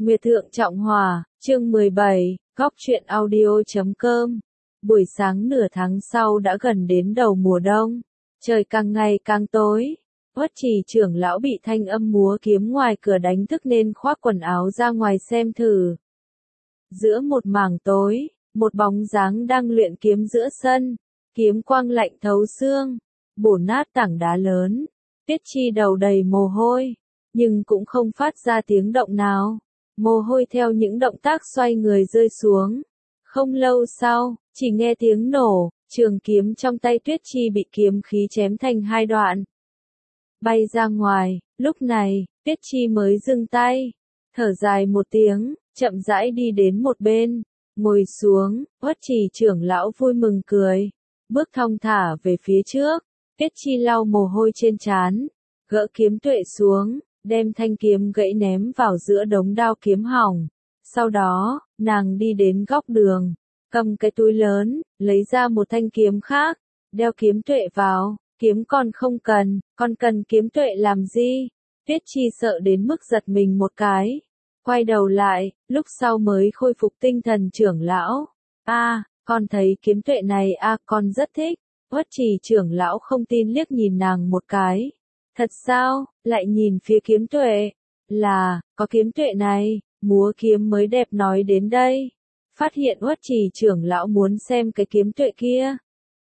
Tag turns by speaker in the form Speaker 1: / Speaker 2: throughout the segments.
Speaker 1: Nguyệt Thượng Trọng Hòa, chương 17, góc truyện audio.com. Buổi sáng nửa tháng sau đã gần đến đầu mùa đông, trời càng ngày càng tối. Uất Trì trưởng lão bị thanh âm múa kiếm ngoài cửa đánh thức nên khoác quần áo ra ngoài xem thử. Giữa một mảng tối, một bóng dáng đang luyện kiếm giữa sân, kiếm quang lạnh thấu xương, bổ nát tảng đá lớn. Tiết Chi đầu đầy mồ hôi, nhưng cũng không phát ra tiếng động nào. Mồ hôi theo những động tác xoay người rơi xuống. Không lâu sau, chỉ nghe tiếng nổ, trường kiếm trong tay Tuyết Chi bị kiếm khí chém thành hai đoạn. Bay ra ngoài, lúc này, Tuyết Chi mới dừng tay, thở dài một tiếng, chậm rãi đi đến một bên, ngồi xuống. Uất Trì trưởng lão vui mừng cười, bước thong thả về phía trước. Tuyết Chi lau mồ hôi trên trán, gỡ kiếm tuệ xuống, đem thanh kiếm gãy ném vào giữa đống đao kiếm hỏng. Sau đó, nàng đi đến góc đường, cầm cái túi lớn, lấy ra một thanh kiếm khác, đeo kiếm tuệ vào. Kiếm còn không cần, con cần kiếm tuệ làm gì? Tuyết Chi sợ đến mức giật mình một cái. Quay đầu lại, lúc sau mới khôi phục tinh thần trưởng lão. Con thấy kiếm tuệ này con rất thích. Uất Trì trưởng lão không tin liếc nhìn nàng một cái. Thật sao, lại nhìn phía kiếm tuệ? Là, có kiếm tuệ này, múa kiếm mới đẹp nói đến đây. Phát hiện Uất Trì trưởng lão muốn xem cái kiếm tuệ kia.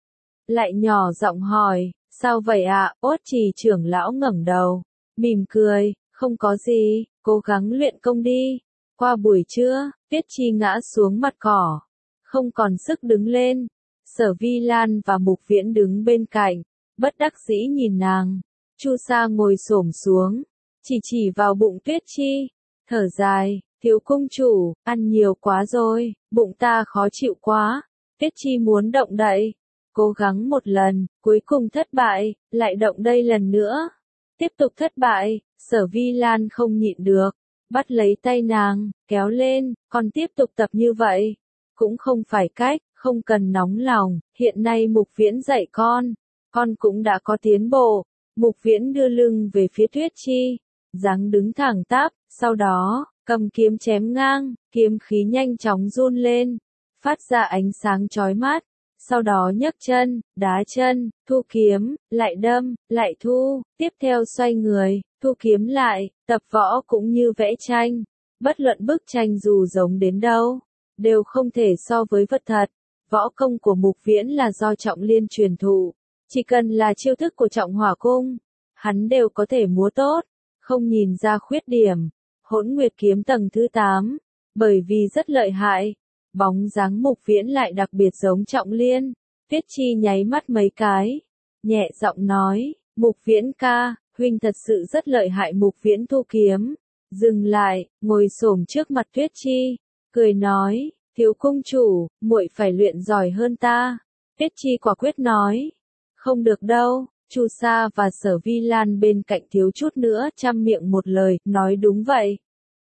Speaker 1: Lại nhỏ giọng hỏi, sao vậy ạ? Uất Trì trưởng lão ngẩng đầu, mỉm cười, không có gì, cố gắng luyện công đi. Qua buổi trưa, Tuyết Chi ngã xuống mặt cỏ, không còn sức đứng lên. Sở Vi Lan và Mục Viễn đứng bên cạnh, bất đắc dĩ nhìn nàng. Chu Sa ngồi xổm xuống, chỉ vào bụng Tuyết Chi, thở dài, thiếu cung chủ, ăn nhiều quá rồi, bụng ta khó chịu quá. Tuyết Chi muốn động đậy, cố gắng một lần, cuối cùng thất bại, lại động đây lần nữa. Tiếp tục thất bại, Sở Vi Lan không nhịn được, bắt lấy tay nàng, kéo lên, con tiếp tục tập như vậy. Cũng không phải cách, không cần nóng lòng, hiện nay Mục Viễn dạy con cũng đã có tiến bộ. Mục Viễn đưa lưng về phía Tuyết Chi, dáng đứng thẳng tắp, sau đó, cầm kiếm chém ngang, kiếm khí nhanh chóng run lên, phát ra ánh sáng chói mắt. Sau đó nhấc chân, đá chân, thu kiếm, lại đâm, lại thu, tiếp theo xoay người, thu kiếm lại. Tập võ cũng như vẽ tranh, bất luận bức tranh dù giống đến đâu, đều không thể so với vật thật. Võ công của Mục Viễn là do Trọng Liên truyền thụ, chỉ cần là chiêu thức của Trọng Hỏa Cung, hắn đều có thể múa tốt, không nhìn ra khuyết điểm. Hỗn Nguyệt kiếm tầng thứ 8, bởi vì rất lợi hại, bóng dáng Mục Viễn lại đặc biệt giống Trọng Liên. Tuyết Chi nháy mắt mấy cái, nhẹ giọng nói, Mục Viễn ca, huynh thật sự rất lợi hại. Mục Viễn thu kiếm, dừng lại, ngồi xổm trước mặt Tuyết Chi, cười nói, thiếu cung chủ, muội phải luyện giỏi hơn ta. Tuyết Chi quả quyết nói, không được đâu. Chu Sa và Sở Vi Lan bên cạnh thiếu chút nữa trăm miệng một lời, nói đúng vậy.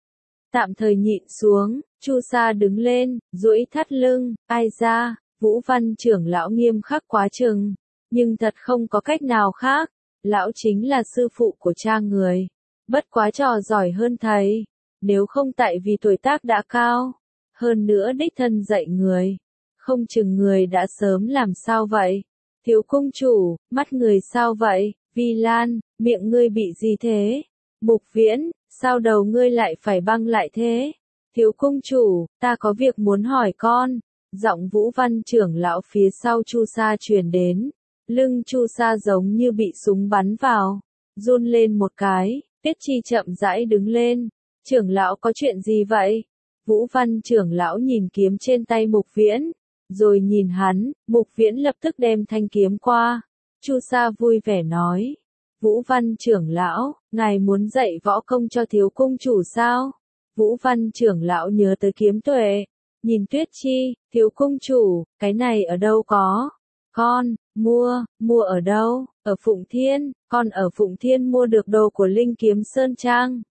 Speaker 1: Tạm thời nhịn xuống, Chu Sa đứng lên, duỗi thắt lưng, ai ra, Vũ Văn trưởng lão nghiêm khắc quá chừng, nhưng thật không có cách nào khác, lão chính là sư phụ của cha người, bất quá trò giỏi hơn thầy, nếu không tại vì tuổi tác đã cao, hơn nữa đích thân dạy người, không chừng người đã sớm làm sao vậy. Thiếu cung chủ, mắt người sao vậy? Vi Lan, miệng ngươi bị gì thế? Mục Viễn, sao đầu ngươi lại phải băng lại thế? Thiếu cung chủ, ta có việc muốn hỏi con. Giọng Vũ Văn trưởng lão phía sau Chu Sa truyền đến. Lưng Chu Sa giống như bị súng bắn vào, run lên một cái. Tuyết Chi chậm rãi đứng lên. Trưởng lão có chuyện gì vậy? Vũ Văn trưởng lão nhìn kiếm trên tay Mục Viễn, rồi nhìn hắn. Mục Viễn lập tức đem thanh kiếm qua. Chu Sa vui vẻ nói, Vũ Văn trưởng lão, ngài muốn dạy võ công cho thiếu cung chủ sao? Vũ Văn trưởng lão nhớ tới kiếm tuệ, nhìn Tuyết Chi, thiếu cung chủ, cái này ở đâu có? Con, mua ở đâu? Ở Phụng Thiên, con ở Phụng Thiên mua được đồ của Linh Kiếm Sơn Trang.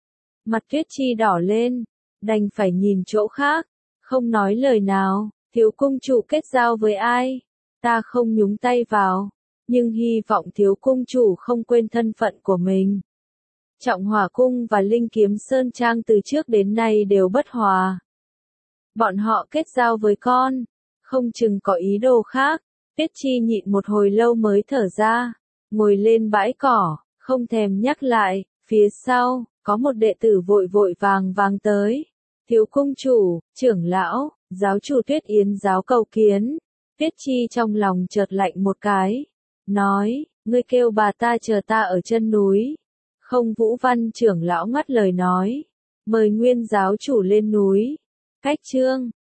Speaker 1: Mặt Tuyết Chi đỏ lên, đành phải nhìn chỗ khác, không nói lời nào. Thiếu cung chủ kết giao với ai? Ta không nhúng tay vào, nhưng hy vọng thiếu cung chủ không quên thân phận của mình. Trọng Hỏa Cung và Linh Kiếm Sơn Trang từ trước đến nay đều bất hòa. Bọn họ kết giao với con, không chừng có ý đồ khác. Tiết Chi nhịn một hồi lâu mới thở ra, ngồi lên bãi cỏ, không thèm nhắc lại. Phía sau, có một đệ tử vội vội vàng tới. Thiếu cung chủ, trưởng lão, giáo chủ Tuyết Yến giáo cầu kiến. Tiết Chi trong lòng chợt lạnh một cái, nói, ngươi kêu bà ta chờ ta ở chân núi. Không. Vũ Văn trưởng lão ngắt lời nói, mời Nguyên giáo chủ lên núi. Cách chương